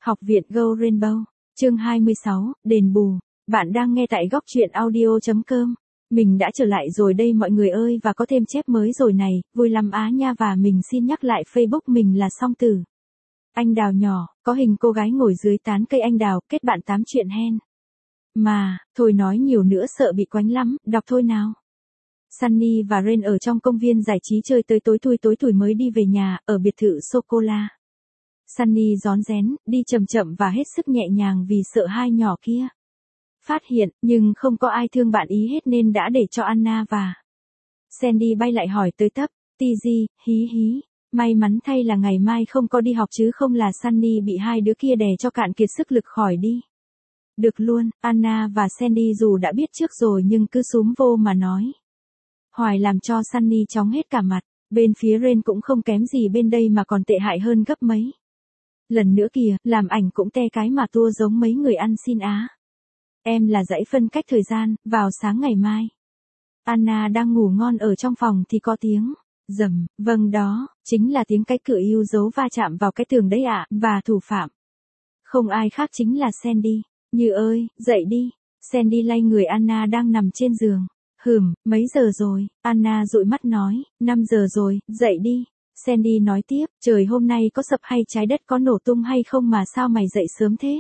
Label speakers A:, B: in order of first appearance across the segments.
A: Học viện Go Rainbow, chương 26, đền bù. Bạn đang nghe tại góc truyện audio.com. Mình đã trở lại rồi đây mọi người ơi, và có thêm chép mới rồi này, vui lắm á nha. Và mình xin nhắc lại Facebook mình là Song Tử. Anh đào nhỏ, có hình cô gái ngồi dưới tán cây anh đào, kết bạn tám chuyện hen. Mà, thôi nói nhiều nữa sợ bị quánh lắm, đọc thôi nào. Sunny và Rain ở trong công viên giải trí chơi tới tối thui mới đi về nhà, ở biệt thự sô-cô-la. Sunny rón rén, đi chậm chậm và hết sức nhẹ nhàng vì sợ hai nhỏ kia phát hiện, nhưng không có ai thương bạn ý hết nên đã để cho Anna và Sandy bay lại hỏi tới tấp, Tizzy, hí hí, may mắn thay là ngày mai không có đi học chứ không là Sunny bị hai đứa kia đè cho cạn kiệt sức lực khỏi đi. Được luôn, Anna và Sandy dù đã biết trước rồi nhưng cứ xúm vô mà nói hoài làm cho Sunny chóng hết cả mặt, bên phía Rain cũng không kém gì bên đây mà còn tệ hại hơn gấp mấy. Lần nữa kìa, làm ảnh cũng te cái mà tua giống mấy người ăn xin á. Em là dãy phân cách thời gian, vào sáng ngày mai. Anna đang ngủ ngon ở trong phòng thì có tiếng rầm, vâng đó, chính là tiếng cái cửa yêu dấu va chạm vào cái tường đấy ạ, và thủ phạm không ai khác chính là Sandy. Như ơi, dậy đi. Sandy lay người Anna đang nằm trên giường. Mấy giờ rồi? Anna dụi mắt nói, 5 giờ rồi, dậy đi. Sandy nói tiếp, trời hôm nay có sập hay trái đất có nổ tung hay không mà sao mày dậy sớm thế?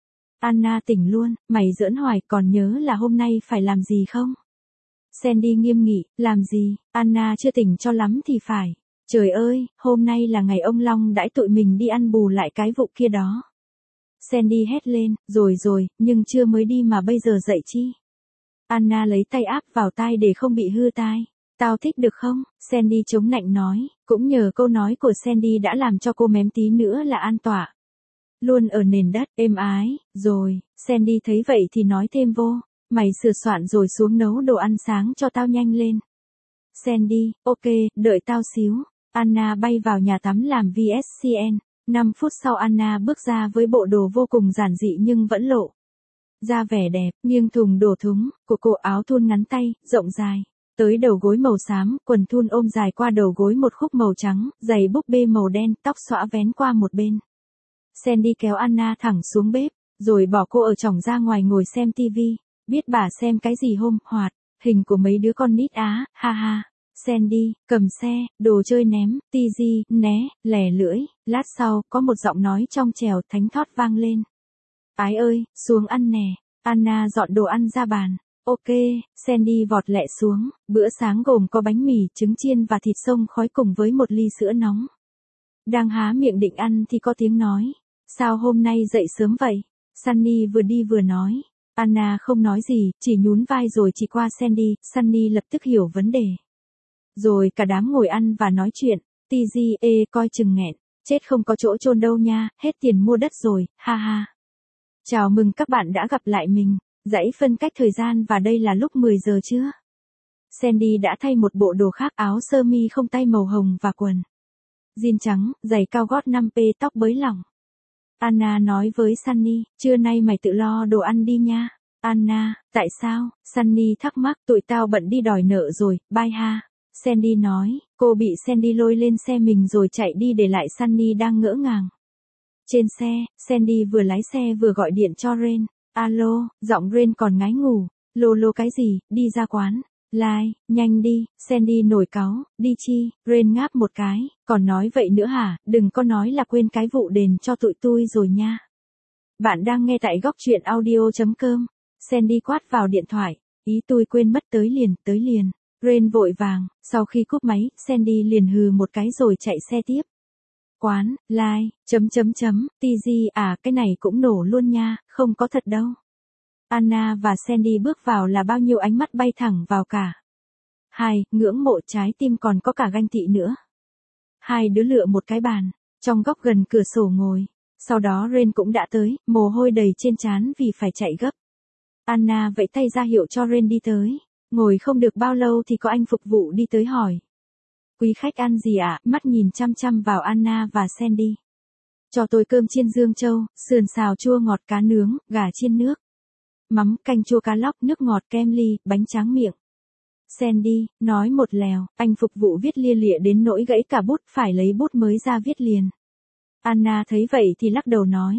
A: Anna tỉnh luôn, mày giỡn hoài, còn nhớ là hôm nay phải làm gì không? Sandy nghiêm nghị, làm gì? Anna chưa tỉnh cho lắm thì phải. Trời ơi, hôm nay là ngày ông Long đãi tụi mình đi ăn bù lại cái vụ kia đó. Sandy hét lên, rồi, nhưng chưa mới đi mà bây giờ dậy chi? Anna lấy tay áp vào tai để không bị hư tai. Tao thích được không? Sandy chống nạnh nói, cũng nhờ câu nói của Sandy đã làm cho cô mém tí nữa là an tọa luôn ở nền đất, êm ái, rồi, Sandy thấy vậy thì nói thêm vô, mày sửa soạn rồi xuống nấu đồ ăn sáng cho tao nhanh lên. Sandy, ok, đợi tao xíu. Anna bay vào nhà tắm làm VSCN, 5 phút sau Anna bước ra với bộ đồ vô cùng giản dị nhưng vẫn lộ ra vẻ đẹp, nghiêng thùng đổ thúng, của cô áo thun ngắn tay, rộng dài, tới đầu gối màu xám, quần thun ôm dài qua đầu gối một khúc màu trắng, giày búp bê màu đen, tóc xõa vén qua một bên. Sandy kéo Anna thẳng xuống bếp, rồi bỏ cô ở trỏng ra ngoài ngồi xem tivi. Biết bà xem cái gì hôm, hoạt, hình của mấy đứa con nít á, ha ha. Sandy, cầm xe, đồ chơi ném, Tizzy, né, lè lưỡi. Lát sau, có một giọng nói trong trẻo thánh thót vang lên. Ái ơi, xuống ăn nè. Anna dọn đồ ăn ra bàn. Ok, Sandy vọt lẹ xuống. Bữa sáng gồm có bánh mì, trứng chiên và thịt xông khói cùng với một ly sữa nóng. Đang há miệng định ăn thì có tiếng nói. Sao hôm nay dậy sớm vậy? Sunny vừa đi vừa nói. Anna không nói gì, chỉ nhún vai rồi chỉ qua Sandy. Sunny lập tức hiểu vấn đề. Rồi cả đám ngồi ăn và nói chuyện. Tizzy, coi chừng nghẹn. Chết không có chỗ chôn đâu nha, hết tiền mua đất rồi, ha ha. Chào mừng các bạn đã gặp lại mình. Dãy phân cách thời gian và đây là lúc 10 giờ trưa. Sandy đã thay một bộ đồ khác, áo sơ mi không tay màu hồng và quần jean trắng, giày cao gót 5P, tóc bới lỏng. Anna nói với Sunny, trưa nay mày tự lo đồ ăn đi nha. Anna, tại sao? Sunny thắc mắc, tụi tao bận đi đòi nợ rồi, bye ha. Sandy nói, cô bị Sandy lôi lên xe mình rồi chạy đi để lại Sunny đang ngỡ ngàng. Trên xe, Sandy vừa lái xe vừa gọi điện cho Rain. Alo, giọng Rain còn ngái ngủ. Lô cái gì, đi ra quán. Lai, nhanh đi. Sandy nổi cáu, đi chi? Rain ngáp một cái, còn nói vậy nữa hả? Đừng có nói là quên cái vụ đền cho tụi tôi rồi nha. Bạn đang nghe tại góc truyện audio.com. Sandy quát vào điện thoại, ý tôi quên mất, tới liền. Rain vội vàng, sau khi cúp máy, Sandy liền hừ một cái rồi chạy xe tiếp. Quán, Lai, Tizzy, cái này cũng nổ luôn nha, không có thật đâu. Anna và Sandy bước vào là bao nhiêu ánh mắt bay thẳng vào cả hai, ngưỡng mộ trái tim còn có cả ganh tị nữa. Hai đứa lựa một cái bàn, trong góc gần cửa sổ ngồi. Sau đó Rain cũng đã tới, mồ hôi đầy trên trán vì phải chạy gấp. Anna vẫy tay ra hiệu cho Rain đi tới. Ngồi không được bao lâu thì có anh phục vụ đi tới hỏi. Quý khách ăn gì ạ? Mắt nhìn chăm chăm vào Anna và Sandy. Cho tôi cơm chiên Dương Châu, sườn xào chua ngọt cá nướng, gà chiên nước mắm, canh chua cá lóc, nước ngọt kem ly, bánh tráng miệng. Sandy, nói một lèo, anh phục vụ viết lia lịa đến nỗi gãy cả bút, phải lấy bút mới ra viết liền. Anna thấy vậy thì lắc đầu nói,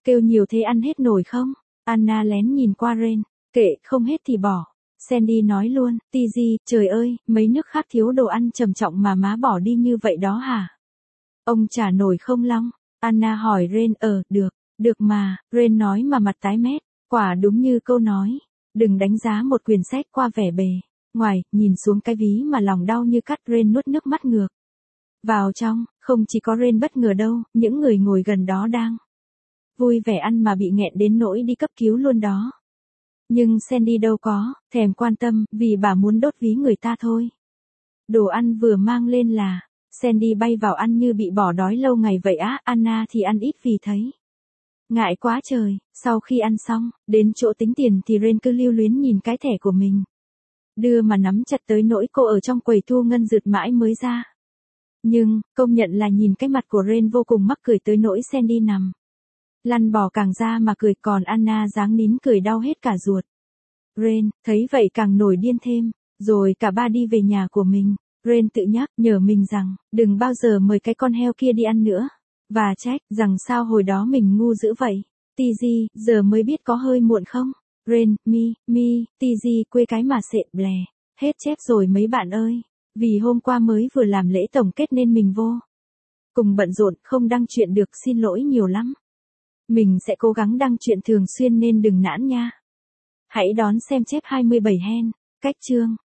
A: Kêu nhiều thế ăn hết nổi không? Anna lén nhìn qua Ren, kệ, không hết thì bỏ. Sandy nói luôn, Tizzy, trời ơi, mấy nước khác thiếu đồ ăn trầm trọng mà má bỏ đi như vậy đó hả? Ông trả nổi không Long? Anna hỏi Ren, được mà, Ren nói mà mặt tái mét, quả đúng như câu nói. Đừng đánh giá một quyển sách qua vẻ bề ngoài, nhìn xuống cái ví mà lòng đau như cắt. Ren nuốt nước mắt ngược vào trong, không chỉ có Ren bất ngờ đâu, những người ngồi gần đó đang vui vẻ ăn mà bị nghẹn đến nỗi đi cấp cứu luôn đó. Nhưng Sandy đâu có thèm quan tâm, vì bà muốn đốt ví người ta thôi. Đồ ăn vừa mang lên là Sandy bay vào ăn như bị bỏ đói lâu ngày vậy á. Anna thì ăn ít vì thấy ngại quá trời. Sau khi ăn xong, đến chỗ tính tiền thì Ren cứ lưu luyến nhìn cái thẻ của mình. Đưa mà nắm chặt tới nỗi cô ở trong quầy thu ngân rượt mãi mới ra. Nhưng, công nhận là nhìn cái mặt của Ren vô cùng mắc cười tới nỗi Sandy nằm lăn bò càng ra mà cười, còn Anna dáng nín cười đau hết cả ruột. Ren, thấy vậy càng nổi điên thêm, rồi cả ba đi về nhà của mình. Ren tự nhắc nhở mình rằng, đừng bao giờ mời cái con heo kia đi ăn nữa. Và trách, rằng sao hồi đó mình ngu dữ vậy. Tizzy, giờ mới biết có hơi muộn không? Ren, Tizzy, quê cái mà sệ blè. Hết chép rồi mấy bạn ơi. Vì hôm qua mới vừa làm lễ tổng kết nên mình vô cùng bận rộn, không đăng chuyện được, xin lỗi nhiều lắm. Mình sẽ cố gắng đăng chuyện thường xuyên nên đừng nản nha. Hãy đón xem chép 27 hen. Cách chương